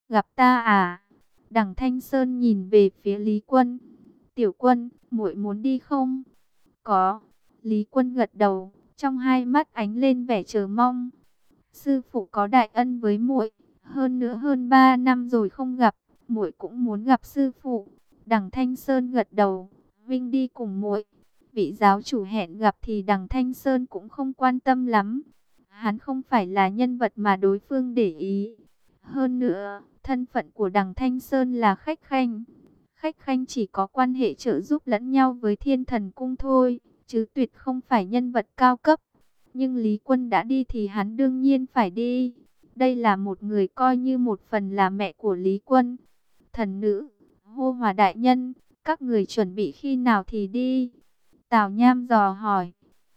gặp ta à? Đằng Thanh Sơn nhìn về phía Lý Quân. Tiểu Quân, muội muốn đi không? Có. Lý Quân gật đầu, trong hai mắt ánh lên vẻ chờ mong. Sư phụ có đại ân với muội, hơn nữa hơn 3 năm rồi không gặp, muội cũng muốn gặp sư phụ. Đằng Thanh Sơn gật đầu, Vinh đi cùng muội. Vị giáo chủ hẹn gặp thì đằng Thanh Sơn cũng không quan tâm lắm. Hắn không phải là nhân vật mà đối phương để ý. Hơn nữa, thân phận của đằng Thanh Sơn là khách khanh. Khách khanh chỉ có quan hệ trợ giúp lẫn nhau với Thiên Thần Cung thôi, chứ tuyệt không phải nhân vật cao cấp. Nhưng Lý Quân đã đi thì hắn đương nhiên phải đi. Đây là một người coi như một phần là mẹ của Lý Quân. Thần nữ, hô hòa đại nhân, các người chuẩn bị khi nào thì đi? Tào Nham dò hỏi.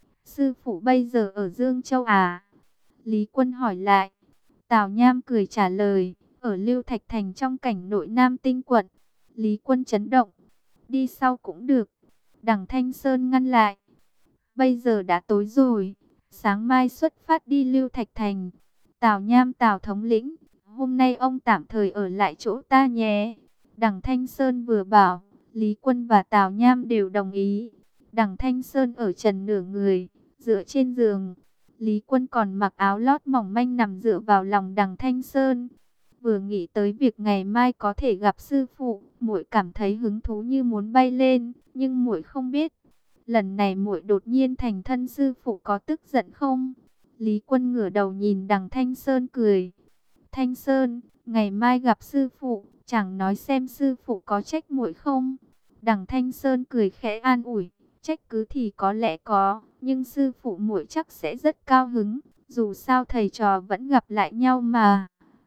Sư phụ bây giờ ở Dương Châu à? Lý Quân hỏi lại. Tào Nham cười trả lời, ở Lưu Thạch Thành trong cảnh nội Nam Tinh quận. Lý Quân chấn động. Đi sau cũng được. Đằng Thanh Sơn ngăn lại. Bây giờ đã tối rồi, sáng mai xuất phát đi Lưu Thạch Thành. Tào Nham Tào thống lĩnh, hôm nay ông tạm thời ở lại chỗ ta nhé. Đằng Thanh Sơn vừa bảo, Lý Quân và Tào Nham đều đồng ý. Đằng Thanh Sơn ở trần nửa người, dựa trên giường. Lý Quân còn mặc áo lót mỏng manh nằm dựa vào lòng đằng Thanh Sơn. Vừa nghĩ tới việc ngày mai có thể gặp sư phụ, muội cảm thấy hứng thú như muốn bay lên, nhưng muội không biết lần này muội đột nhiên thành thân sư phụ có tức giận không? Lý Quân ngửa đầu nhìn đằng Thanh Sơn cười. Thanh Sơn, ngày mai gặp sư phụ, chẳng nói xem sư phụ có trách muội không? Đằng Thanh Sơn cười khẽ an ủi, trách cứ thì có lẽ có, nhưng sư phụ muội chắc sẽ rất cao hứng, dù sao thầy trò vẫn gặp lại nhau mà.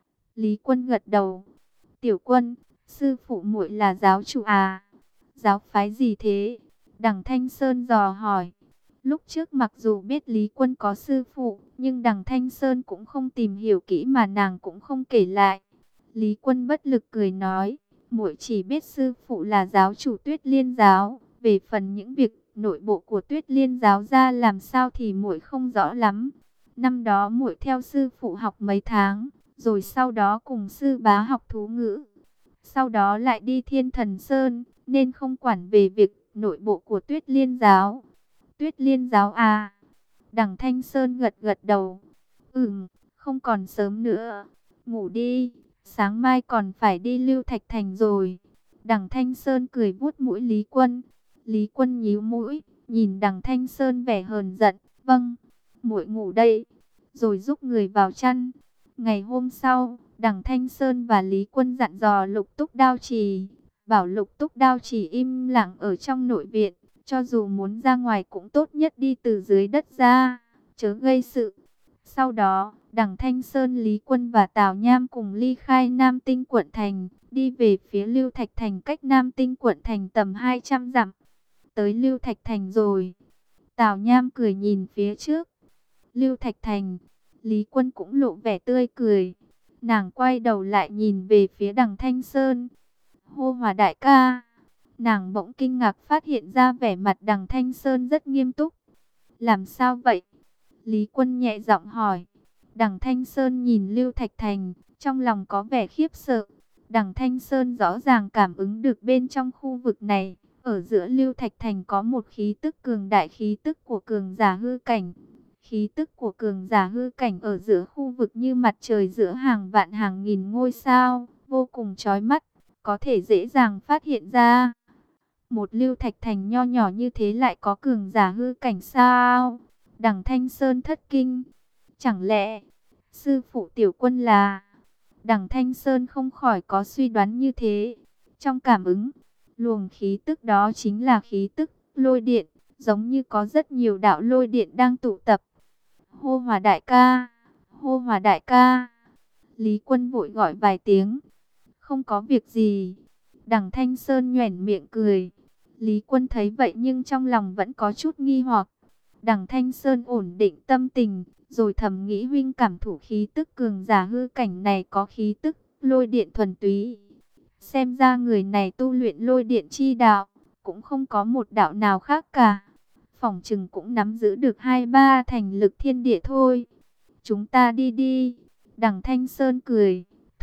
Lý Quân gật đầu. Tiểu Quân, sư phụ muội là giáo chủ à? Giáo phái gì thế? Đằng Thanh Sơn dò hỏi. Lúc trước mặc dù biết Lý Quân có sư phụ, nhưng đằng Thanh Sơn cũng không tìm hiểu kỹ mà nàng cũng không kể lại. Lý Quân bất lực cười nói, muội chỉ biết sư phụ là giáo chủ Tuyết Liên giáo, về phần những việc nội bộ của Tuyết Liên giáo ra làm sao thì muội không rõ lắm. Năm đó muội theo sư phụ học mấy tháng, rồi sau đó cùng sư bá học thú ngữ. Sau đó lại đi Thiên Thần Sơn, nên không quản về việc nội bộ của Tuyết Liên giáo. Tuyết Liên giáo à? Đằng Thanh Sơn gật gật đầu. Không còn sớm nữa. Ngủ đi, sáng mai còn phải đi Lưu Thạch Thành rồi. Đằng Thanh Sơn cười vuốt mũi Lý Quân. Lý Quân nhíu mũi, nhìn đằng Thanh Sơn vẻ hờn giận. Vâng, muội ngủ đây. Rồi giúp người vào chăn. Ngày hôm sau, đằng Thanh Sơn và Lý Quân dặn dò Lục Túc Đao Trì, bảo Lục Túc Đao Trì im lặng ở trong nội viện, cho dù muốn ra ngoài cũng tốt nhất đi từ dưới đất ra, chớ gây sự. Sau đó, đằng Thanh Sơn, Lý Quân và Tào Nham cùng ly khai Nam Tinh quận thành, đi về phía Lưu Thạch Thành cách Nam Tinh quận thành tầm 200 dặm. Tới Lưu Thạch Thành rồi. Tào Nham cười nhìn phía trước. Lưu Thạch Thành. Lý Quân cũng lộ vẻ tươi cười. Nàng quay đầu lại nhìn về phía đằng Thanh Sơn. Hô Hòa đại ca. Nàng bỗng kinh ngạc phát hiện ra vẻ mặt đằng Thanh Sơn rất nghiêm túc. Làm sao vậy? Lý Quân nhẹ giọng hỏi. Đằng Thanh Sơn nhìn Lưu Thạch Thành, trong lòng có vẻ khiếp sợ. Đằng Thanh Sơn rõ ràng cảm ứng được bên trong khu vực này, ở giữa Lưu Thạch Thành có một khí tức cường đại, khí tức của cường giả hư cảnh. Khí tức của cường giả hư cảnh ở giữa khu vực như mặt trời giữa hàng vạn hàng nghìn ngôi sao, vô cùng chói mắt, có thể dễ dàng phát hiện ra. Một Lưu Thạch Thành nho nhỏ như thế lại có cường giả hư cảnh sao? Đằng Thanh Sơn thất kinh. Chẳng lẽ sư phụ Tiểu Quân là... Đằng Thanh Sơn không khỏi có suy đoán như thế. Trong cảm ứng, luồng khí tức đó chính là khí tức lôi điện, giống như có rất nhiều đạo lôi điện đang tụ tập. Hô Hòa đại ca, hô Hòa đại ca. Lý Quân vội gọi vài tiếng. Không có việc gì. Đằng Thanh Sơn nhoẻn miệng cười. Lý Quân thấy vậy nhưng trong lòng vẫn có chút nghi hoặc. Đằng Thanh Sơn ổn định tâm tình, rồi thầm nghĩ huynh cảm thủ khí tức cường giả hư cảnh này có khí tức lôi điện thuần túy. Xem ra người này tu luyện lôi điện chi đạo, cũng không có một đạo nào khác cả. Phỏng chừng cũng nắm giữ được 2-3 thành lực thiên địa thôi. Chúng ta đi đi. Đằng Thanh Sơn cười,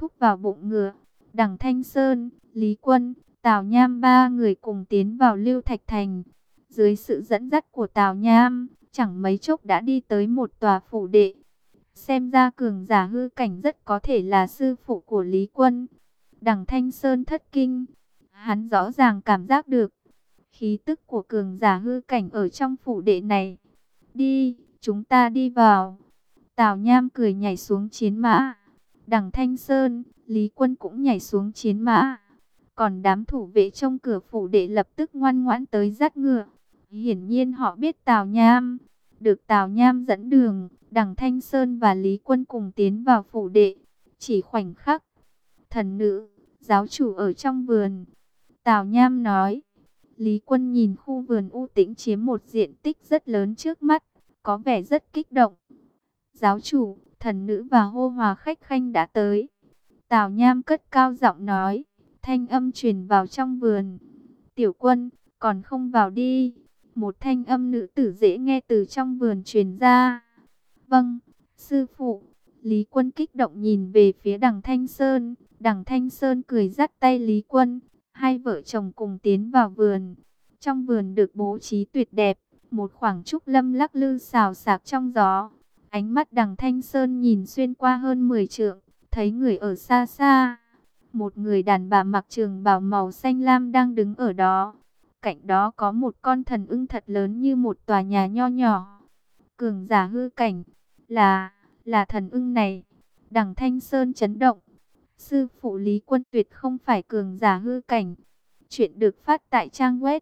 thúc vào bụng ngựa. Đằng Thanh Sơn, Lý Quân, Tào Nham ba người cùng tiến vào Lưu Thạch Thành. Dưới sự dẫn dắt của Tào Nham, chẳng mấy chốc đã đi tới một tòa phủ đệ. Xem ra cường giả hư cảnh rất có thể là sư phụ của Lý Quân. Đằng Thanh Sơn thất kinh, hắn rõ ràng cảm giác được khí tức của cường giả hư cảnh ở trong phủ đệ này. Đi, chúng ta đi vào. Tào Nham cười nhảy xuống chiến mã. Đằng Thanh Sơn, Lý Quân cũng nhảy xuống chiến mã. Còn đám thủ vệ trong cửa phủ đệ lập tức ngoan ngoãn tới dắt ngựa. Hiển nhiên họ biết Tào Nham. Được Tào Nham dẫn đường, Đằng Thanh Sơn và Lý Quân cùng tiến vào phủ đệ. Chỉ khoảnh khắc, thần nữ, giáo chủ ở trong vườn. Tào Nham nói. Lý Quân nhìn khu vườn u tĩnh chiếm một diện tích rất lớn trước mắt, có vẻ rất kích động. Giáo chủ, thần nữ và hô hòa khách khanh đã tới. Tào Nham cất cao giọng nói, thanh âm truyền vào trong vườn. Tiểu Quân, còn không vào đi. Một thanh âm nữ tử dễ nghe từ trong vườn truyền ra. Vâng, sư phụ. Lý Quân kích động nhìn về phía Đằng Thanh Sơn. Đằng Thanh Sơn cười dắt tay Lý Quân. Hai vợ chồng cùng tiến vào vườn. Trong vườn được bố trí tuyệt đẹp. Một khoảng trúc lâm lắc lư xào xạc trong gió. Ánh mắt Đằng Thanh Sơn nhìn xuyên qua hơn 10 trượng. Thấy người ở xa xa. Một người đàn bà mặc trường bào màu xanh lam đang đứng ở đó. Cạnh đó có một con thần ưng thật lớn như một tòa nhà nho nhỏ. Cường giả hư cảnh. Là thần ưng này. Đằng Thanh Sơn chấn động. Sư phụ Lý Quân tuyệt không phải cường giả hư cảnh. Chuyện được phát tại trang web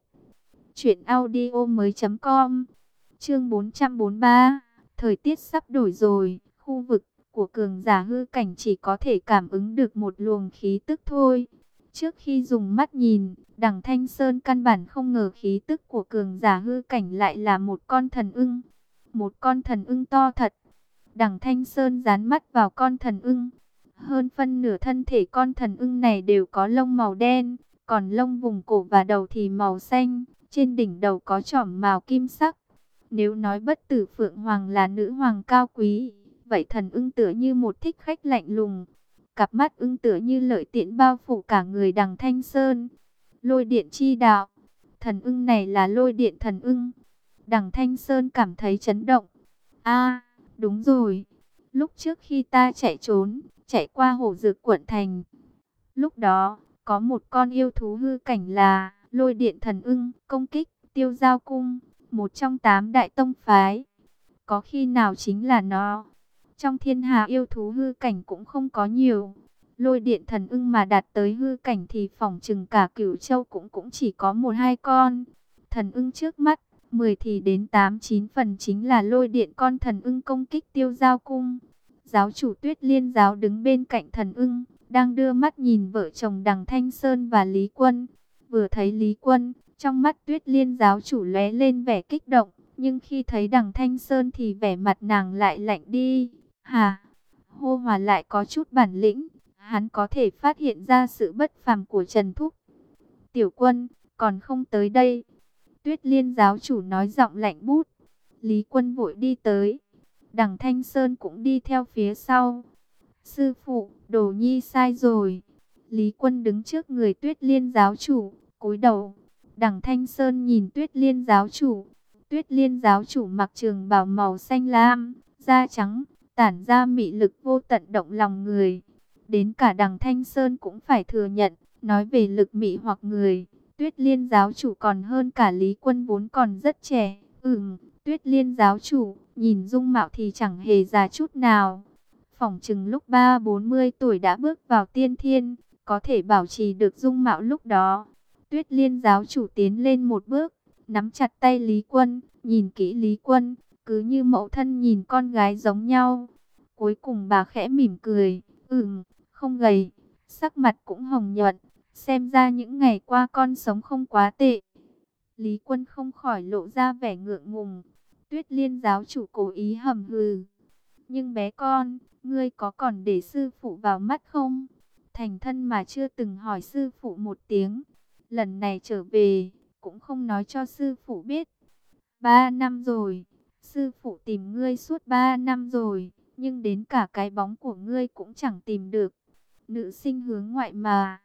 truyệnaudiomoi.com. Chương 443. Thời tiết sắp đổi rồi. Khu vực của cường giả hư cảnh chỉ có thể cảm ứng được một luồng khí tức thôi. Trước khi dùng mắt nhìn, Đằng Thanh Sơn căn bản không ngờ khí tức của cường giả hư cảnh lại là một con thần ưng. Một con thần ưng to thật. Đằng Thanh Sơn dán mắt vào con thần ưng. Hơn phân nửa thân thể con thần ưng này đều có lông màu đen, còn lông vùng cổ và đầu thì màu xanh, trên đỉnh đầu có chỏm màu kim sắc. Nếu nói Bất Tử Phượng Hoàng là nữ hoàng cao quý, vậy thần ưng tựa như một thích khách lạnh lùng. Cặp mắt ưng tựa như lợi tiễn bao phủ cả người Đằng Thanh Sơn. Lôi điện chi đạo. Thần ưng này là lôi điện thần ưng. Đằng Thanh Sơn cảm thấy chấn động. À, đúng rồi. Lúc trước khi ta chạy trốn, chạy qua Hổ Dược quận thành. Lúc đó, có một con yêu thú hư cảnh là lôi điện thần ưng công kích Tiêu Giao Cung, một trong 8 đại tông phái. Có khi nào chính là nó? Trong thiên hạ yêu thú hư cảnh cũng không có nhiều. Lôi điện thần ưng mà đạt tới hư cảnh thì phỏng chừng cả Cửu Châu cũng chỉ có 1-2 con. Thần ưng trước mắt, 10 thì đến 8-9 phần chính là lôi điện con thần ưng công kích Tiêu Giao Cung. Giáo chủ Tuyết Liên giáo đứng bên cạnh thần ưng, đang đưa mắt nhìn vợ chồng Đằng Thanh Sơn và Lý Quân. Vừa thấy Lý Quân, trong mắt Tuyết Liên giáo chủ lóe lên vẻ kích động, nhưng khi thấy Đằng Thanh Sơn thì vẻ mặt nàng lại lạnh đi. Hà, Hô Hòa lại có chút bản lĩnh, hắn có thể phát hiện ra sự bất phàm của Trần Thúc. Tiểu Quân, còn không tới đây. Tuyết Liên giáo chủ nói giọng lạnh bút. Lý Quân vội đi tới. Đằng Thanh Sơn cũng đi theo phía sau. Sư phụ, Đồ Nhi sai rồi. Lý Quân đứng trước người Tuyết Liên giáo chủ, cúi đầu. Đằng Thanh Sơn nhìn Tuyết Liên giáo chủ. Tuyết Liên giáo chủ mặc trường bào màu xanh lam, da trắng, tản ra mị lực vô tận động lòng người. Đến cả Đằng Thanh Sơn cũng phải thừa nhận, nói về lực mị hoặc người, Tuyết Liên giáo chủ còn hơn cả Lý Quân vốn còn rất trẻ. Tuyết Liên giáo chủ, nhìn dung mạo thì chẳng hề già chút nào. Phỏng chừng lúc 30-40 tuổi đã bước vào tiên thiên, có thể bảo trì được dung mạo lúc đó. Tuyết Liên giáo chủ tiến lên một bước, nắm chặt tay Lý Quân, nhìn kỹ Lý Quân, cứ như mẫu thân nhìn con gái giống nhau. Cuối cùng bà khẽ mỉm cười, không gầy, sắc mặt cũng hồng nhuận, xem ra những ngày qua con sống không quá tệ. Lý Quân không khỏi lộ ra vẻ ngượng ngùng. Tuyết Liên giáo chủ cố ý hầm hừ. Nhưng bé con, ngươi có còn để sư phụ vào mắt không? Thành thân mà chưa từng hỏi sư phụ một tiếng. Lần này trở về, cũng không nói cho sư phụ biết. 3 năm rồi, sư phụ tìm ngươi suốt 3 năm rồi, nhưng đến cả cái bóng của ngươi cũng chẳng tìm được. nữ sinh hướng ngoại mà.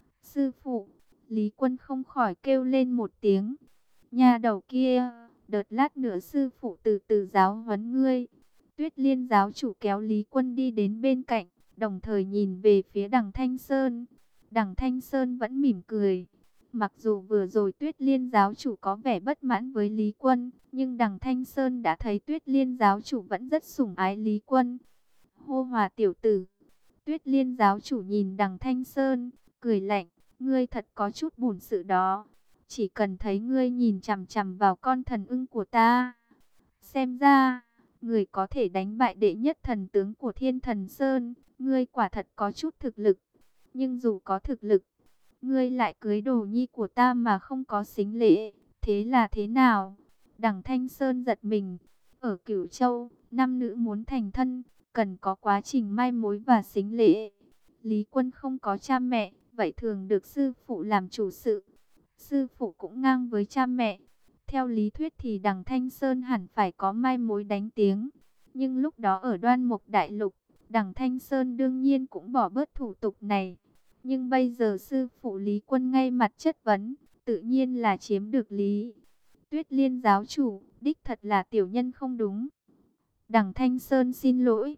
Sư phụ, Lý Quân không khỏi kêu lên một tiếng. Nhà đầu kia, đợt lát nữa sư phụ từ từ giáo huấn ngươi. Tuyết Liên giáo chủ kéo Lý Quân đi đến bên cạnh, đồng thời nhìn về phía Đằng Thanh Sơn. Đằng Thanh Sơn vẫn mỉm cười. Mặc dù vừa rồi Tuyết Liên giáo chủ có vẻ bất mãn với Lý Quân, nhưng Đằng Thanh Sơn đã thấy Tuyết Liên giáo chủ vẫn rất sủng ái Lý Quân. Hô Hòa tiểu tử. Tuyết Liên giáo chủ nhìn Đằng Thanh Sơn, cười lạnh, ngươi thật có chút bổn sự đó. Chỉ cần thấy ngươi nhìn chằm chằm vào con thần ưng của ta, xem ra người có thể đánh bại đệ nhất thần tướng của Thiên Thần Sơn, ngươi quả thật có chút thực lực. Nhưng dù có thực lực, ngươi lại cưới đồ nhi của ta mà không có sính lễ, thế là thế nào? Đằng Thanh Sơn giật mình. Ở Cửu Châu, nam nữ muốn thành thân, cần có quá trình mai mối và sính lễ. Lý Quân không có cha mẹ, vậy thường được sư phụ làm chủ sự. Sư phụ cũng ngang với cha mẹ. Theo lý thuyết thì Đằng Thanh Sơn hẳn phải có mai mối đánh tiếng. Nhưng lúc đó ở Đoan Mục Đại Lục, Đằng Thanh Sơn đương nhiên cũng bỏ bớt thủ tục này. Nhưng bây giờ sư phụ Lý Quân ngay mặt chất vấn, tự nhiên là chiếm được lý. Tuyết Liên giáo chủ, đích thật là tiểu nhân không đúng. Đằng Thanh Sơn xin lỗi.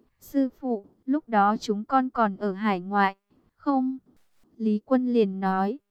Sư phụ, lúc đó chúng con còn ở hải ngoại, không? Lý Quân liền nói.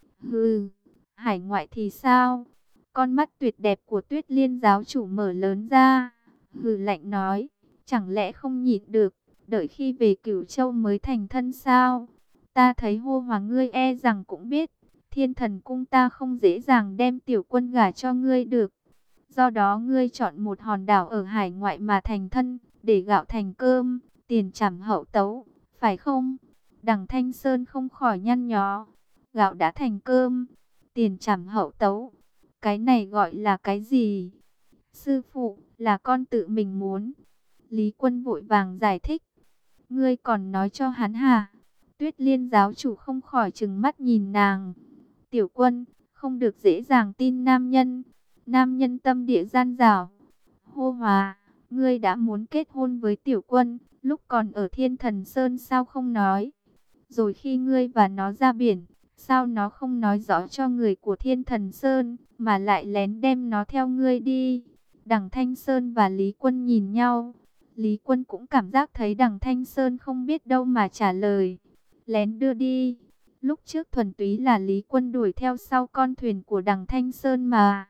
Hừ, hải ngoại thì sao? Con mắt tuyệt đẹp của Tuyết Liên giáo chủ mở lớn ra. Hừ lạnh nói, chẳng lẽ không nhịn được, đợi khi về Cửu Châu mới thành thân sao? Ta thấy Hô Hòa ngươi e rằng cũng biết, Thiên Thần cung ta không dễ dàng đem tiểu quân gả cho ngươi được. Do đó ngươi chọn một hòn đảo ở hải ngoại mà thành thân, để gạo thành cơm, tiền trảm hậu tấu, phải không? Đằng Thanh Sơn không khỏi nhăn nhó. Gạo đã thành cơm, tiền trảm hậu tấu, cái này gọi là cái gì? Sư phụ, là con tự mình muốn. Lý Quân vội vàng giải thích. Ngươi còn nói cho hắn hả? Tuyết Liên giáo chủ không khỏi trừng mắt nhìn nàng. Tiểu Quân, không được dễ dàng tin nam nhân. Nam nhân tâm địa gian dảo. Hô Hòa, ngươi đã muốn kết hôn với Tiểu Quân, lúc còn ở Thiên Thần Sơn sao không nói? Rồi khi ngươi và nó ra biển, sao nó không nói rõ cho người của Thiên Thần Sơn, mà lại lén đem nó theo ngươi đi? Đằng Thanh Sơn và Lý Quân nhìn nhau. Lý Quân cũng cảm giác thấy Đằng Thanh Sơn không biết đâu mà trả lời. Lén đưa đi. Lúc trước thuần túy là Lý Quân đuổi theo sau con thuyền của Đằng Thanh Sơn mà.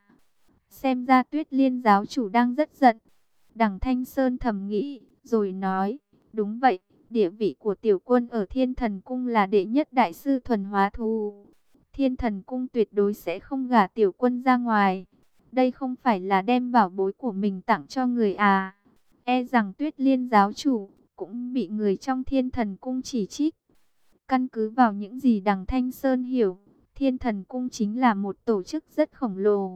Xem ra Tuyết Liên giáo chủ đang rất giận. Đằng Thanh Sơn thầm nghĩ, rồi nói, đúng vậy, địa vị của Tiểu Quân ở Thiên Thần Cung là đệ nhất đại sư thuần hóa thú. Thiên Thần Cung tuyệt đối sẽ không gả Tiểu Quân ra ngoài. Đây không phải là đem bảo bối của mình tặng cho người à? E rằng Tuyết Liên giáo chủ cũng bị người trong Thiên Thần Cung chỉ trích. Căn cứ vào những gì Đằng Thanh Sơn hiểu, Thiên Thần Cung chính là một tổ chức rất khổng lồ.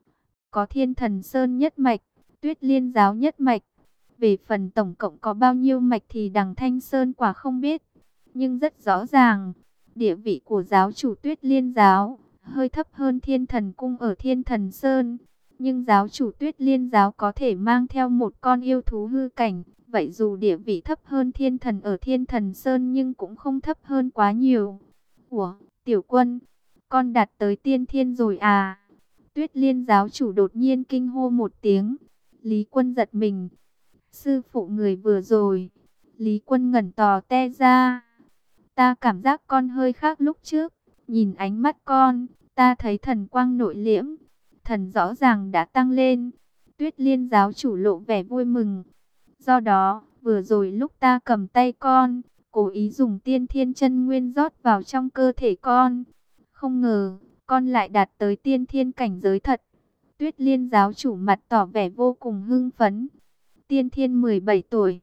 Có Thiên Thần Sơn nhất mạch, Tuyết Liên giáo nhất mạch. Về phần tổng cộng có bao nhiêu mạch thì Đằng Thanh Sơn quả không biết. Nhưng rất rõ ràng, địa vị của giáo chủ Tuyết Liên giáo hơi thấp hơn Thiên Thần Cung ở Thiên Thần Sơn. Nhưng giáo chủ Tuyết Liên giáo có thể mang theo một con yêu thú hư cảnh. Vậy dù địa vị thấp hơn Thiên Thần ở Thiên Thần Sơn nhưng cũng không thấp hơn quá nhiều. Ủa, Tiểu Quân, con đạt tới tiên thiên rồi à? Tuyết Liên giáo chủ đột nhiên kinh hô một tiếng. Lý Quân giật mình. Sư phụ người vừa rồi. Lý Quân ngẩn tò te ra. Ta cảm giác con hơi khác lúc trước. Nhìn ánh mắt con, ta thấy thần quang nội liễm. Thần rõ ràng đã tăng lên. Tuyết Liên giáo chủ lộ vẻ vui mừng. Do đó, vừa rồi lúc ta cầm tay con, cố ý dùng tiên thiên chân nguyên rót vào trong cơ thể con. Không ngờ, con lại đạt tới tiên thiên cảnh giới thật. Tuyết Liên giáo chủ mặt tỏ vẻ vô cùng hưng phấn. Tiên thiên 17 tuổi.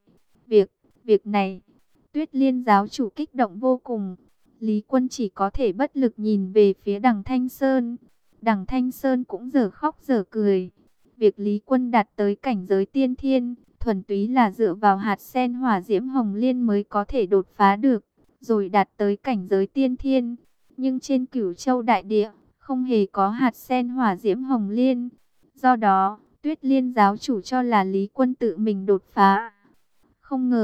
Việc này, Tuyết Liên giáo chủ kích động vô cùng. Lý Quân chỉ có thể bất lực nhìn về phía Đằng Thanh Sơn. Đằng Thanh Sơn cũng giờ khóc giờ cười. Việc Lý Quân đạt tới cảnh giới tiên thiên, thuần túy là dựa vào hạt sen hỏa diễm hồng liên mới có thể đột phá được, rồi đạt tới cảnh giới tiên thiên. Nhưng trên Cửu Châu đại địa, không hề có hạt sen hỏa diễm hồng liên. Do đó, Tuyết Liên giáo chủ cho là Lý Quân tự mình đột phá. Không ngờ,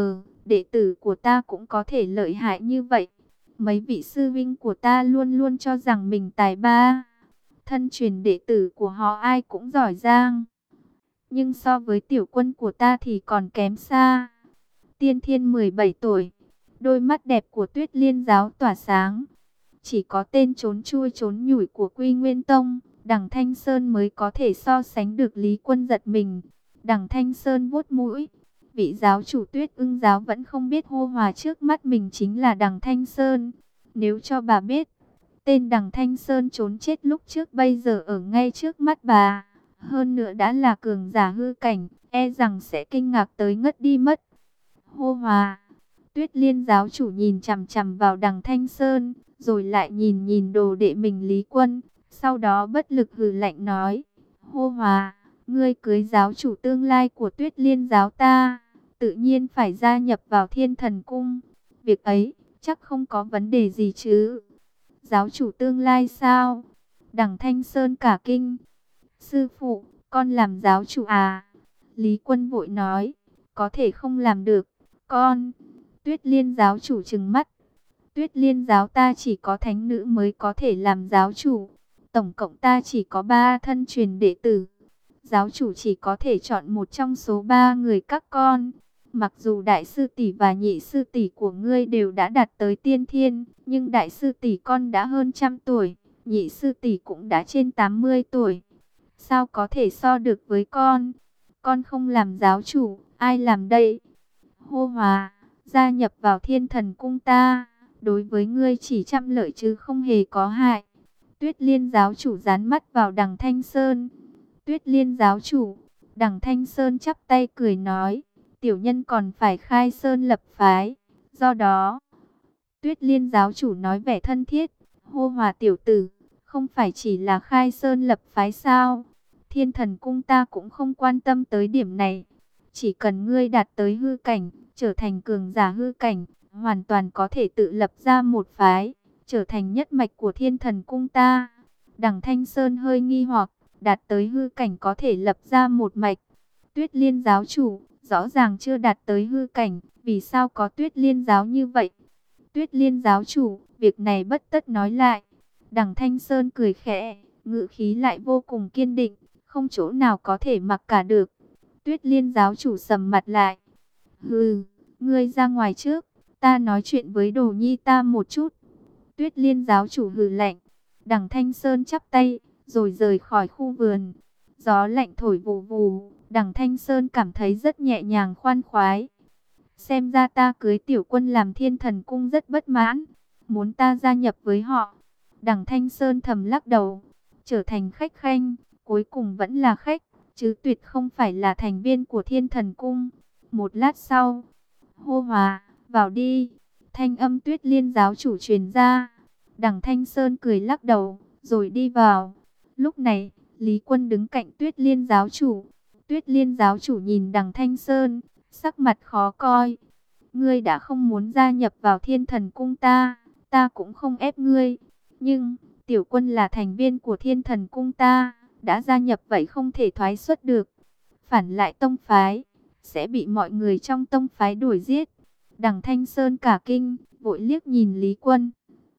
đệ tử của ta cũng có thể lợi hại như vậy. Mấy vị sư vinh của ta luôn luôn cho rằng mình tài ba. Thân truyền đệ tử của họ ai cũng giỏi giang. Nhưng so với tiểu quân của ta thì còn kém xa. Tiên Thiên 17 tuổi. Đôi mắt đẹp của Tuyết Liên giáo tỏa sáng. Chỉ có tên trốn chui trốn nhủi của Quy Nguyên Tông, Đằng Thanh Sơn mới có thể so sánh được. Lý Quân giật mình. Đằng Thanh Sơn vuốt mũi. Vị giáo chủ Tuyết Ưng giáo vẫn không biết Hô Hòa trước mắt mình chính là Đằng Thanh Sơn. Nếu cho bà biết, tên Đằng Thanh Sơn trốn chết lúc trước bây giờ ở ngay trước mắt bà, hơn nữa đã là cường giả hư cảnh, e rằng sẽ kinh ngạc tới ngất đi mất. Hô Hòa. Tuyết Liên giáo chủ nhìn chằm chằm vào Đằng Thanh Sơn, rồi lại nhìn nhìn đồ đệ mình Lý Quân, sau đó bất lực hừ lạnh nói: Hô Hòa, ngươi cưới giáo chủ tương lai của Tuyết Liên giáo ta, tự nhiên phải gia nhập vào Thiên Thần Cung. Việc ấy chắc không có vấn đề gì chứ? Giáo chủ tương lai sao? Đằng Thanh Sơn cả kinh. Sư phụ, con làm giáo chủ à? Lý Quân vội nói: có thể không làm được, con. Tuyết Liên giáo chủ trừng mắt. Tuyết Liên giáo ta chỉ có thánh nữ mới có thể làm giáo chủ. Tổng cộng ta chỉ có 3 thân truyền đệ tử. Giáo chủ chỉ có thể chọn một trong số 3 người các con. Mặc dù đại sư tỷ và nhị sư tỷ của ngươi đều đã đạt tới tiên thiên, nhưng đại sư tỷ con đã hơn 100 tuổi, nhị sư tỷ cũng đã trên 80 tuổi. Sao có thể so được với con? Con không làm giáo chủ, ai làm đây? Hô Hòa, gia nhập vào Thiên Thần Cung ta, đối với ngươi chỉ trăm lợi chứ không hề có hại. Tuyết Liên giáo chủ dán mắt vào Đằng Thanh Sơn. Tuyết Liên giáo chủ. Đằng Thanh Sơn chắp tay cười nói: tiểu nhân còn phải khai sơn lập phái. Do đó, Tuyết Liên giáo chủ nói vẻ thân thiết: Hô Hòa tiểu tử, không phải chỉ là khai sơn lập phái sao? Thiên Thần Cung ta cũng không quan tâm tới điểm này. Chỉ cần ngươi đạt tới hư cảnh, trở thành cường giả hư cảnh, hoàn toàn có thể tự lập ra một phái, trở thành nhất mạch của Thiên Thần Cung ta. Đằng Thanh Sơn hơi nghi hoặc, đạt tới hư cảnh có thể lập ra một mạch. Tuyết Liên giáo chủ, rõ ràng chưa đạt tới hư cảnh, vì sao có Tuyết Liên giáo như vậy? Tuyết Liên giáo chủ, việc này bất tất nói lại. Đằng Thanh Sơn cười khẽ, ngữ khí lại vô cùng kiên định, không chỗ nào có thể mặc cả được. Tuyết Liên giáo chủ sầm mặt lại. Hừ, ngươi ra ngoài trước, ta nói chuyện với đồ nhi ta một chút. Tuyết Liên giáo chủ hừ lạnh. Đằng Thanh Sơn chắp tay, rồi rời khỏi khu vườn. Gió lạnh thổi vù vù, Đằng Thanh Sơn cảm thấy rất nhẹ nhàng khoan khoái. Xem ra ta cưới tiểu quân làm Thiên Thần Cung rất bất mãn, muốn ta gia nhập với họ. Đằng Thanh Sơn thầm lắc đầu, trở thành khách khanh, cuối cùng vẫn là khách, chứ tuyệt không phải là thành viên của Thiên Thần Cung. Một lát sau, Hô Hòa, vào đi. Thanh âm Tuyết Liên giáo chủ truyền ra. Đằng Thanh Sơn cười lắc đầu, rồi đi vào. Lúc này, Lý Quân đứng cạnh Tuyết Liên giáo chủ. Tuyết Liên giáo chủ nhìn Đằng Thanh Sơn, sắc mặt khó coi. Ngươi đã không muốn gia nhập vào Thiên Thần Cung ta, ta cũng không ép ngươi. Nhưng, tiểu quân là thành viên của Thiên Thần Cung ta, đã gia nhập vậy không thể thoái xuất được. Phản lại tông phái, sẽ bị mọi người trong tông phái đuổi giết. Đằng Thanh Sơn cả kinh, vội liếc nhìn Lý Quân.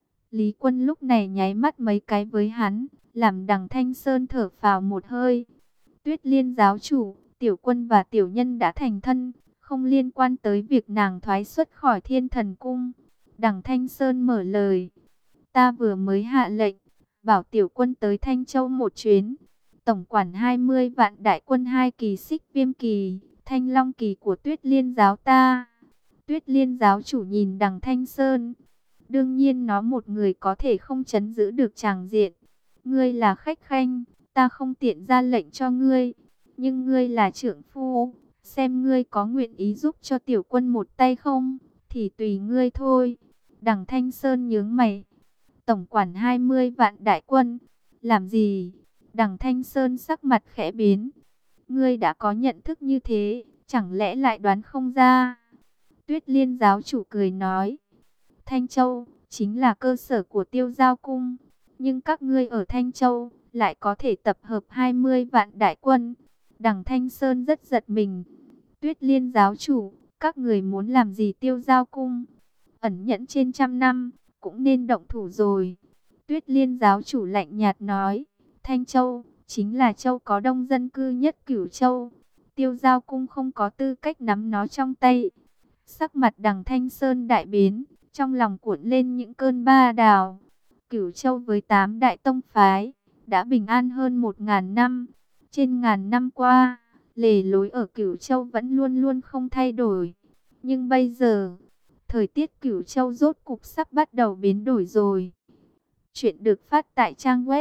Lý Quân lúc này nháy mắt mấy cái với hắn, làm Đằng Thanh Sơn thở phào một hơi. Tuyết Liên giáo chủ, tiểu quân và tiểu nhân đã thành thân, không liên quan tới việc nàng thoái xuất khỏi Thiên Thần Cung. Đằng Thanh Sơn mở lời. Ta vừa mới hạ lệnh, bảo tiểu quân tới Thanh Châu một chuyến. Tổng quản 20 vạn đại quân 2 kỳ Xích Viêm kỳ, Thanh Long kỳ của Tuyết Liên giáo ta. Tuyết Liên giáo chủ nhìn Đằng Thanh Sơn. Đương nhiên nó một người có thể không trấn giữ được tràng diện. Ngươi là khách khanh, ta không tiện ra lệnh cho ngươi. Nhưng ngươi là trưởng phu, xem ngươi có nguyện ý giúp cho tiểu quân một tay không, thì tùy ngươi thôi. Đằng Thanh Sơn nhướng mày. Tổng quản 20 vạn đại quân, làm gì? Đằng Thanh Sơn sắc mặt khẽ biến. Ngươi đã có nhận thức như thế, chẳng lẽ lại đoán không ra? Tuyết Liên giáo chủ cười nói. Thanh Châu chính là cơ sở của Tiêu Giao Cung, nhưng các ngươi ở Thanh Châu lại có thể tập hợp 20 vạn đại quân. Đằng Thanh Sơn rất giật mình. Tuyết Liên giáo chủ, Các người muốn làm gì Tiêu Giao Cung? Ẩn nhẫn trên trăm năm, cũng nên động thủ rồi. Tuyết Liên giáo chủ lạnh nhạt nói, Thanh Châu, chính là châu có đông dân cư nhất Cửu Châu. Tiêu Giao Cung không có tư cách nắm nó trong tay. Sắc mặt Đằng Thanh Sơn đại biến, trong lòng cuộn lên những cơn ba đào. Cửu Châu với 8 đại tông phái, đã bình an hơn 1000 năm. Trên ngàn năm qua, lề lối ở Cửu Châu vẫn luôn luôn không thay đổi. Nhưng bây giờ, thời tiết Cửu Châu rốt cục sắp bắt đầu biến đổi rồi. Chuyện được phát tại trang web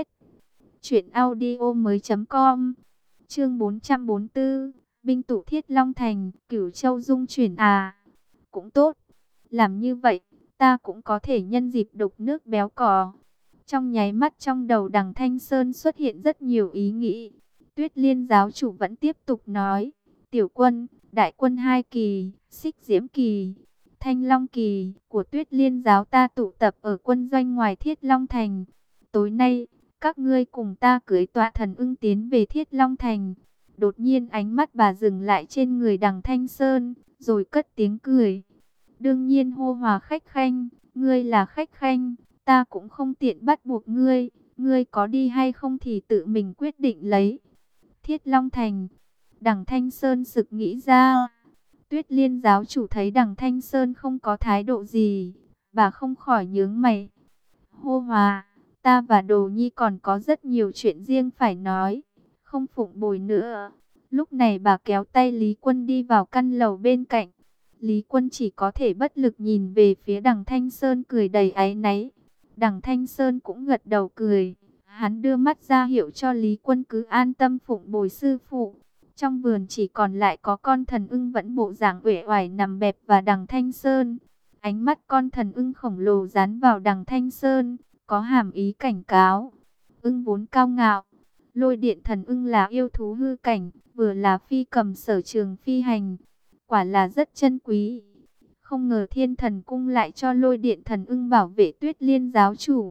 truyệnaudiomoi.com. Chương 444, binh tụ Thiết Long Thành, Cửu Châu dung chuyển à? Cũng tốt, làm như vậy, ta cũng có thể nhân dịp đục nước béo cò. Trong nháy mắt trong đầu Đằng Thanh Sơn xuất hiện rất nhiều ý nghĩ. Tuyết Liên giáo chủ vẫn tiếp tục nói, tiểu quân, đại quân 2 kỳ, Xích Diễm kỳ, Thanh Long kỳ của Tuyết Liên giáo ta tụ tập ở quân doanh ngoài Thiết Long Thành. Tối nay, các ngươi cùng ta cưỡi tọa thần ưng tiến về Thiết Long Thành. Đột nhiên ánh mắt bà dừng lại trên người Đằng Thanh Sơn, rồi cất tiếng cười. Đương nhiên hô hòa khách khanh, ngươi là khách khanh, ta cũng không tiện bắt buộc ngươi, ngươi có đi hay không thì tự mình quyết định lấy. Thiết Long Thành, Đằng Thanh Sơn sực nghĩ ra. Tuyết Liên giáo chủ thấy Đằng Thanh Sơn không có thái độ gì, bà không khỏi nhướng mày. Hô hòa, ta và Đồ Nhi còn có rất nhiều chuyện riêng phải nói, không phụng bồi nữa. Lúc này bà kéo tay Lý Quân đi vào căn lầu bên cạnh. Lý Quân chỉ có thể bất lực nhìn về phía Đằng Thanh Sơn cười đầy áy náy. Đằng Thanh Sơn cũng gật đầu cười. Hắn đưa mắt ra hiệu cho Lý Quân cứ an tâm phụng bồi sư phụ. Trong vườn chỉ còn lại có con thần ưng vẫn bộ dạng uể oải nằm bẹp và Đằng Thanh Sơn. Ánh mắt con thần ưng khổng lồ dán vào Đằng Thanh Sơn, có hàm ý cảnh cáo. Ưng vốn cao ngạo, Lôi Điện thần ưng là yêu thú hư cảnh, vừa là phi cầm sở trường phi hành, quả là rất chân quý. Không ngờ Thiên Thần Cung lại cho Lôi Điện thần ưng bảo vệ Tuyết Liên giáo chủ.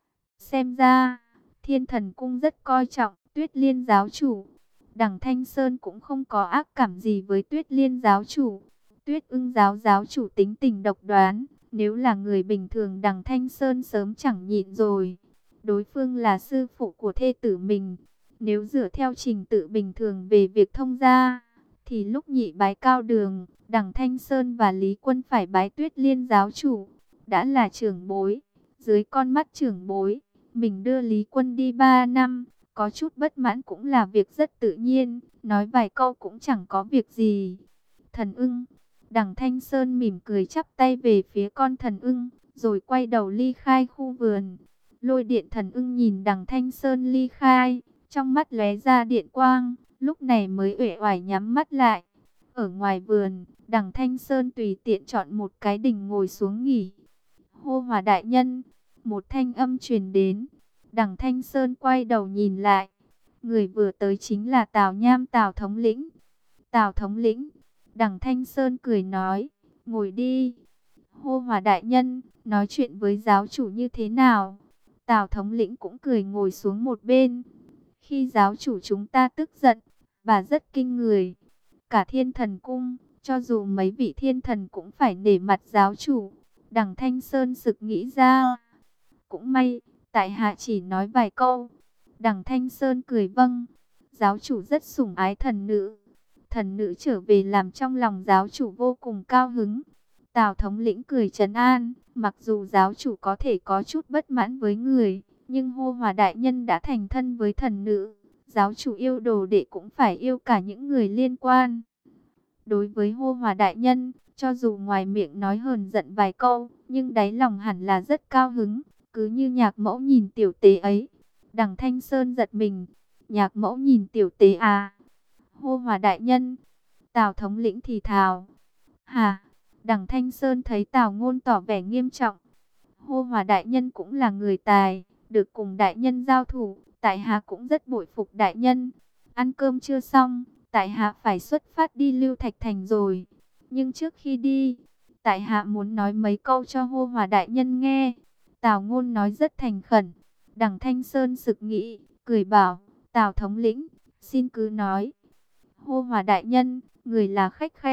Xem ra, Thiên Thần Cung rất coi trọng Tuyết Liên giáo chủ. Đằng Thanh Sơn cũng không có ác cảm gì với Tuyết Liên giáo chủ. Tuyết Ưng giáo giáo chủ tính tình độc đoán, nếu là người bình thường Đằng Thanh Sơn sớm chẳng nhịn rồi. Đối phương là sư phụ của thê tử mình, nếu dựa theo trình tự bình thường về việc thông gia, thì lúc nhị bái cao đường, Đằng Thanh Sơn và Lý Quân phải bái Tuyết Liên giáo chủ. Đã là trưởng bối, dưới con mắt trưởng bối, mình đưa Lý Quân đi 3 năm, có chút bất mãn cũng là việc rất tự nhiên, nói vài câu cũng chẳng có việc gì. Thần ưng, Đằng Thanh Sơn mỉm cười chắp tay về phía con thần ưng, rồi quay đầu ly khai khu vườn. Lôi Điện thần ưng nhìn Đằng Thanh Sơn ly khai, trong mắt lóe ra điện quang, lúc này mới uể oải nhắm mắt lại. Ở ngoài vườn, Đằng Thanh Sơn tùy tiện chọn một cái đình ngồi xuống nghỉ. Hô hòa đại nhân, một thanh âm truyền đến. Đằng Thanh Sơn quay đầu nhìn lại. Người vừa tới chính là Tào Nham, Tào thống lĩnh. Tào thống lĩnh, Đằng Thanh Sơn cười nói, ngồi đi. Hô hòa đại nhân, nói chuyện với giáo chủ như thế nào? Tào thống lĩnh cũng cười ngồi xuống một bên. Khi giáo chủ chúng ta tức giận, bà rất kinh người. Cả Thiên Thần Cung, cho dù mấy vị thiên thần cũng phải nể mặt giáo chủ. Đằng Thanh Sơn sực nghĩ ra. Cũng may, tại hạ chỉ nói vài câu. Đằng Thanh Sơn cười vâng. Giáo chủ rất sủng ái thần nữ. Thần nữ trở về làm trong lòng giáo chủ vô cùng cao hứng. Tào thống lĩnh cười trấn an. Mặc dù giáo chủ có thể có chút bất mãn với người, nhưng Hô Hòa đại nhân đã thành thân với thần nữ. Giáo chủ yêu đồ đệ cũng phải yêu cả những người liên quan. Đối với Hô Hòa đại nhân, cho dù ngoài miệng nói hờn giận vài câu, nhưng đáy lòng hẳn là rất cao hứng. Cứ như Nhạc mẫu nhìn tiểu tế ấy. Đằng Thanh Sơn giật mình. Nhạc mẫu nhìn tiểu tế à? Hô Hòa đại nhân. Tào thống lĩnh thì thào. Hả? Đằng Thanh Sơn thấy Tào Ngôn tỏ vẻ nghiêm trọng. Hô Hòa đại nhân cũng là người tài, được cùng đại nhân giao thủ, tại hạ cũng rất bội phục đại nhân. Ăn cơm chưa xong, tại hạ phải xuất phát đi Lưu Thạch Thành rồi. Nhưng trước khi đi, tại hạ muốn nói mấy câu cho Hô Hòa đại nhân nghe. Tào Ngôn nói rất thành khẩn. Đằng Thanh Sơn sực nghĩ, cười bảo, Tào thống lĩnh, xin cứ nói. Hô Hòa đại nhân, người là khách khanh,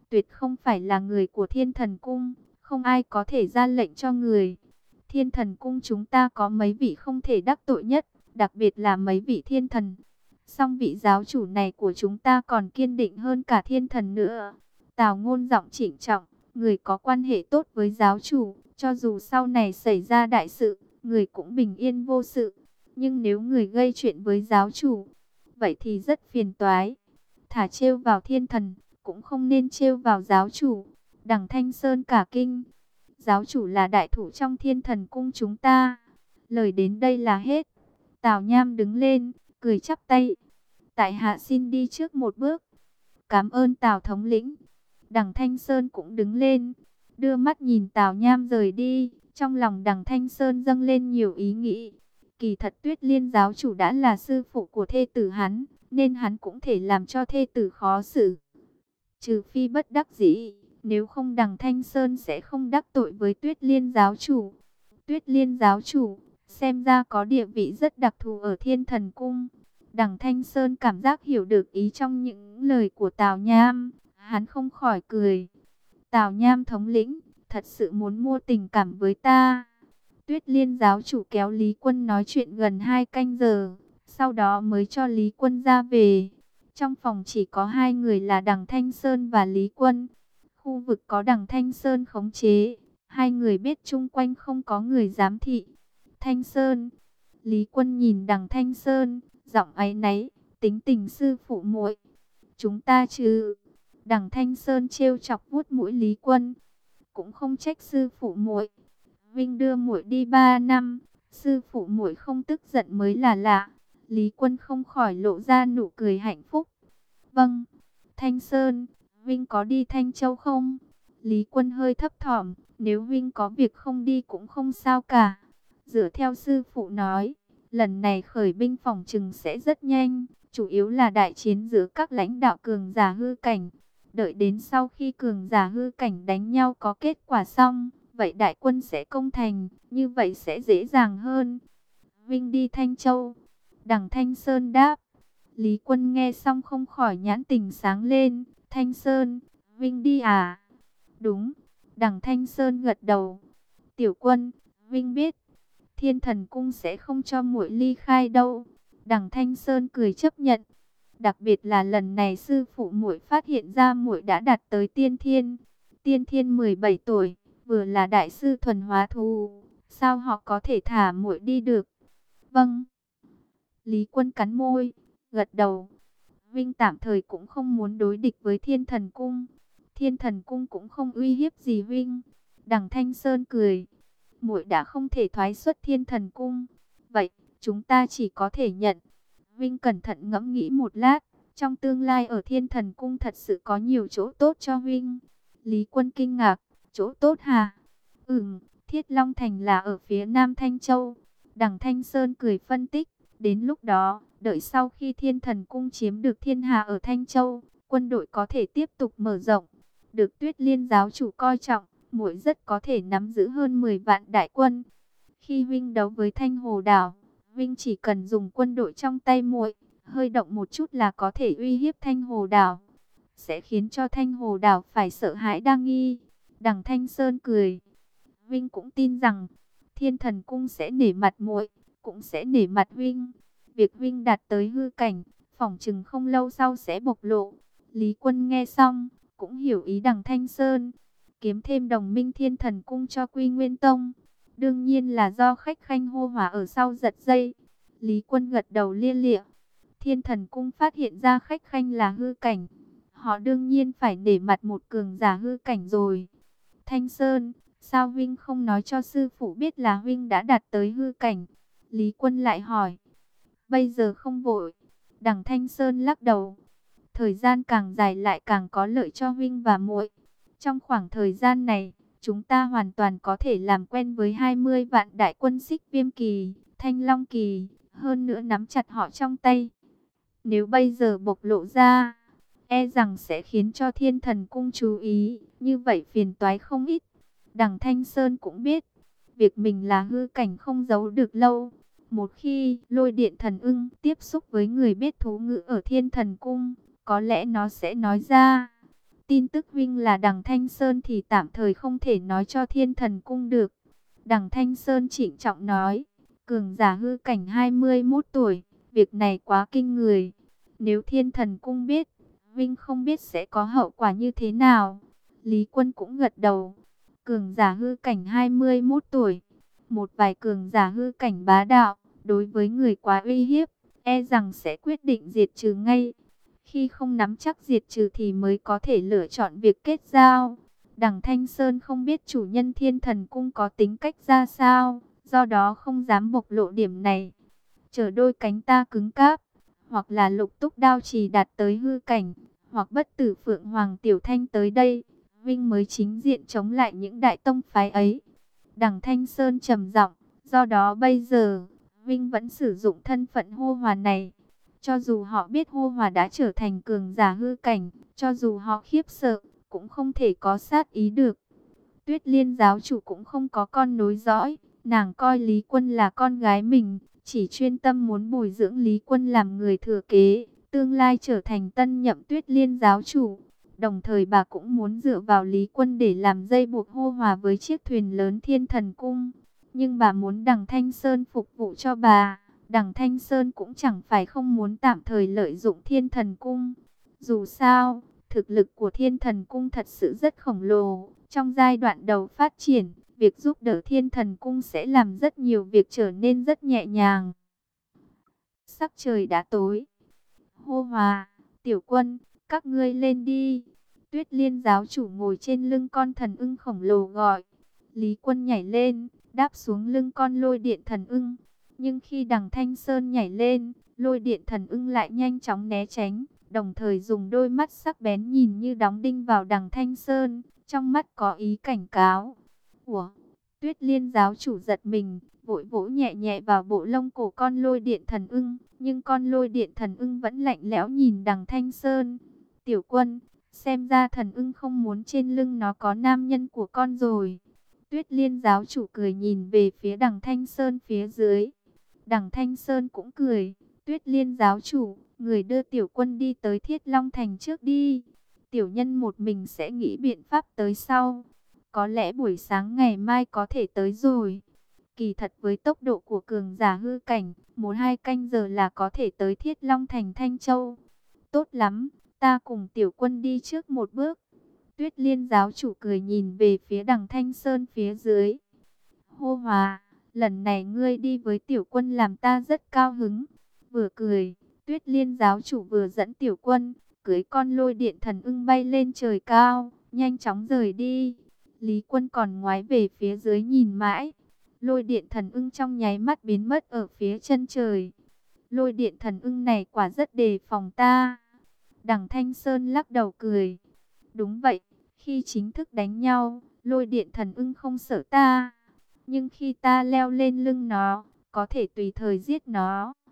tuyệt không phải là người của Thiên Thần Cung, không ai có thể ra lệnh cho người. Thiên Thần Cung chúng ta có mấy vị không thể đắc tội nhất, đặc biệt là mấy vị thiên thần. Song vị giáo chủ này của chúng ta còn kiên định hơn cả thiên thần nữa. Tào Ngôn giọng trịnh trọng, người có quan hệ tốt với giáo chủ, cho dù sau này xảy ra đại sự, người cũng bình yên vô sự. Nhưng nếu người gây chuyện với giáo chủ, vậy thì rất phiền toái. Thả trêu vào thiên thần, cũng không nên trêu vào giáo chủ. Đằng Thanh Sơn cả kinh. Giáo chủ là đại thủ trong Thiên Thần Cung chúng ta. Lời đến đây là hết. Tào Nham đứng lên, cười chắp tay. Tại hạ xin đi trước một bước. Cảm ơn Tào thống lĩnh. Đằng Thanh Sơn cũng đứng lên, đưa mắt nhìn Tào Nham rời đi. Trong lòng Đằng Thanh Sơn dâng lên nhiều ý nghĩ. Kỳ thật Tuyết Liên giáo chủ đã là sư phụ của thê tử hắn, nên hắn cũng thể làm cho thê tử khó xử. Trừ phi bất đắc dĩ, nếu không Đằng Thanh Sơn sẽ không đắc tội với Tuyết Liên giáo chủ. Tuyết Liên giáo chủ, xem ra có địa vị rất đặc thù ở Thiên Thần Cung. Đằng Thanh Sơn cảm giác hiểu được ý trong những lời của Tào Nham, hắn không khỏi cười. Tào Nham thống lĩnh, thật sự muốn mua tình cảm với ta. Tuyết Liên giáo chủ kéo Lý Quân nói chuyện gần 2 canh giờ, sau đó mới cho Lý Quân ra về. Trong phòng chỉ có 2 người là Đằng Thanh Sơn và Lý Quân. Khu vực có Đằng Thanh Sơn khống chế, 2 người biết chung quanh không có người giám thị. Thanh Sơn, Lý Quân nhìn Đằng Thanh Sơn, giọng áy náy, tính tình sư phụ muội. Chúng ta chứ? Đằng Thanh Sơn trêu chọc vuốt mũi Lý Quân, cũng không trách sư phụ muội. Vinh đưa muội đi 3 năm, sư phụ muội không tức giận mới là lạ. Lý Quân không khỏi lộ ra nụ cười hạnh phúc. Vâng, Thanh Sơn, Vinh có đi Thanh Châu không? Lý Quân hơi thấp thỏm, nếu Vinh có việc không đi cũng không sao cả. Dựa theo sư phụ nói, lần này khởi binh phòng trừng sẽ rất nhanh, chủ yếu là đại chiến giữa các lãnh đạo cường giả hư cảnh. Đợi đến sau khi cường giả hư cảnh đánh nhau có kết quả xong, vậy đại quân sẽ công thành, như vậy sẽ dễ dàng hơn. Vinh đi Thanh Châu. Đằng Thanh Sơn đáp. Lý Quân nghe xong không khỏi nhãn tình sáng lên. Thanh Sơn, Vinh đi à? Đúng. Đằng Thanh Sơn gật đầu. Tiểu Quân, Vinh biết, Thiên Thần Cung sẽ không cho muội ly khai đâu. Đằng Thanh Sơn cười chấp nhận. Đặc biệt là lần này sư phụ muội phát hiện ra muội đã đạt tới tiên thiên. Tiên thiên 17 tuổi, vừa là đại sư thuần hóa thú, sao họ có thể thả muội đi được? Vâng. Lý Quân cắn môi, gật đầu. Vinh tạm thời cũng không muốn đối địch với Thiên Thần Cung. Thiên Thần Cung cũng không uy hiếp gì Vinh. Đằng Thanh Sơn cười. Muội đã không thể thoái xuất Thiên Thần Cung. Vậy, chúng ta chỉ có thể nhận. Vinh cẩn thận ngẫm nghĩ một lát. Trong tương lai ở Thiên Thần Cung thật sự có nhiều chỗ tốt cho Vinh. Lý Quân kinh ngạc. Chỗ tốt hả? Thiết Long Thành là ở phía Nam Thanh Châu. Đằng Thanh Sơn cười phân tích. Đến lúc đó, đợi sau khi Thiên Thần Cung chiếm được thiên hạ ở Thanh Châu, quân đội có thể tiếp tục mở rộng. Được Tuyết Liên giáo chủ coi trọng, muội rất có thể nắm giữ hơn 10 vạn đại quân. Khi Vinh đấu với Thanh Hồ Đảo, Vinh chỉ cần dùng quân đội trong tay muội, hơi động một chút là có thể uy hiếp Thanh Hồ Đảo, sẽ khiến cho Thanh Hồ Đảo phải sợ hãi đa nghi. Đằng Thanh Sơn cười. Vinh cũng tin rằng Thiên Thần Cung sẽ nể mặt muội, cũng sẽ nể mặt Vinh. Việc Vinh đạt tới hư cảnh, phỏng chừng không lâu sau sẽ bộc lộ. Lý Quân nghe xong, cũng hiểu ý Đằng Thanh Sơn. Kiếm thêm đồng minh Thiên Thần Cung cho Quy Nguyên Tông, đương nhiên là do khách khanh hô hỏa ở sau giật dây. Lý Quân gật đầu lia lịa. Thiên Thần Cung phát hiện ra khách khanh là hư cảnh, họ đương nhiên phải nể mặt một cường giả hư cảnh rồi. Thanh Sơn, sao Vinh không nói cho sư phụ biết là Vinh đã đạt tới hư cảnh? Lý Quân lại hỏi. Bây giờ không vội. Đằng Thanh Sơn lắc đầu. Thời gian càng dài lại càng có lợi cho Vinh và muội. Trong khoảng thời gian này, chúng ta hoàn toàn có thể làm quen với 20 vạn đại quân Xích Viêm Kỳ, Thanh Long Kỳ, hơn nữa nắm chặt họ trong tay. Nếu bây giờ bộc lộ ra, e rằng sẽ khiến cho Thiên Thần Cung chú ý, như vậy phiền toái không ít. Đằng Thanh Sơn cũng biết, việc mình là hư cảnh không giấu được lâu. Một khi Lôi Điện Thần Ưng tiếp xúc với người biết thú ngữ ở Thiên Thần Cung, có lẽ nó sẽ nói ra. tin tức huynh là Đằng Thanh Sơn thì tạm thời không thể nói cho Thiên Thần Cung được. Đằng Thanh Sơn trịnh trọng nói, cường giả hư cảnh 21 tuổi, việc này quá kinh người. Nếu Thiên Thần Cung biết, huynh không biết sẽ có hậu quả như thế nào. Lý Quân cũng gật đầu, cường giả hư cảnh 21 tuổi, một vài cường giả hư cảnh bá đạo, đối với người quá uy hiếp, e rằng sẽ quyết định diệt trừ ngay. Khi không nắm chắc diệt trừ thì mới có thể lựa chọn việc kết giao. Đằng Thanh Sơn không biết chủ nhân Thiên Thần Cung có tính cách ra sao, do đó không dám bộc lộ điểm này. Chờ đôi cánh ta cứng cáp, hoặc là Lục Túc Đao Trì đạt tới hư cảnh, hoặc Bất Tử Phượng Hoàng Tiểu Thanh tới đây, Vinh mới chính diện chống lại những đại tông phái ấy. Đằng Thanh Sơn trầm giọng, do đó bây giờ, Vinh vẫn sử dụng thân phận hô hòa này. Cho dù họ biết hô hòa đã trở thành cường giả hư cảnh, cho dù họ khiếp sợ, cũng không thể có sát ý được. Tuyết Liên giáo chủ cũng không có con nối dõi, nàng coi Lý Quân là con gái mình, chỉ chuyên tâm muốn bồi dưỡng Lý Quân làm người thừa kế, tương lai trở thành tân nhậm Tuyết Liên giáo chủ. Đồng thời bà cũng muốn dựa vào Lý Quân để làm dây buộc hô hòa với chiếc thuyền lớn Thiên Thần Cung. Nhưng bà muốn Đằng Thanh Sơn phục vụ cho bà. Đằng Thanh Sơn cũng chẳng phải không muốn tạm thời lợi dụng Thiên Thần Cung. Dù sao, thực lực của Thiên Thần Cung thật sự rất khổng lồ. Trong giai đoạn đầu phát triển, việc giúp đỡ Thiên Thần Cung sẽ làm rất nhiều việc trở nên rất nhẹ nhàng. Sắc trời đã tối. Hô hòa, Tiểu Quân, các ngươi lên đi. Tuyết Liên giáo chủ ngồi trên lưng con thần ưng khổng lồ gọi. Lý Quân nhảy lên, đáp xuống lưng con lôi điện thần ưng. Nhưng khi Đằng Thanh Sơn nhảy lên, lôi điện thần ưng lại nhanh chóng né tránh, đồng thời dùng đôi mắt sắc bén nhìn như đóng đinh vào Đằng Thanh Sơn, trong mắt có ý cảnh cáo. Ủa? Tuyết Liên giáo chủ giật mình, vội vỗ nhẹ nhẹ vào bộ lông cổ con lôi điện thần ưng, nhưng con lôi điện thần ưng vẫn lạnh lẽo nhìn Đằng Thanh Sơn. Tiểu Quân, xem ra thần ưng không muốn trên lưng nó có nam nhân của con rồi. Tuyết Liên giáo chủ cười nhìn về phía Đằng Thanh Sơn phía dưới. Đằng Thanh Sơn cũng cười. Tuyết Liên giáo chủ, người đưa Tiểu Quân đi tới Thiết Long Thành trước đi. Tiểu nhân một mình sẽ nghĩ biện pháp tới sau. Có lẽ buổi sáng ngày mai có thể tới rồi. Kỳ thật với tốc độ của cường giả hư cảnh, 1-2 canh giờ là có thể tới Thiết Long Thành Thanh Châu. Tốt lắm, ta cùng Tiểu Quân đi trước một bước. Tuyết Liên giáo chủ cười nhìn về phía Đằng Thanh Sơn phía dưới. Hô hòa, lần này ngươi đi với Tiểu Quân làm ta rất cao hứng. Vừa cười, Tuyết Liên giáo chủ vừa dẫn Tiểu Quân, cưỡi con lôi điện thần ưng bay lên trời cao, nhanh chóng rời đi. Lý Quân còn ngoái về phía dưới nhìn mãi. Lôi điện thần ưng trong nháy mắt biến mất ở phía chân trời. Lôi điện thần ưng này quả rất đề phòng ta. Đằng Thanh Sơn lắc đầu cười. Đúng vậy, khi chính thức đánh nhau, lôi điện thần ưng không sợ ta. Nhưng khi ta leo lên lưng nó, có thể tùy thời giết nó.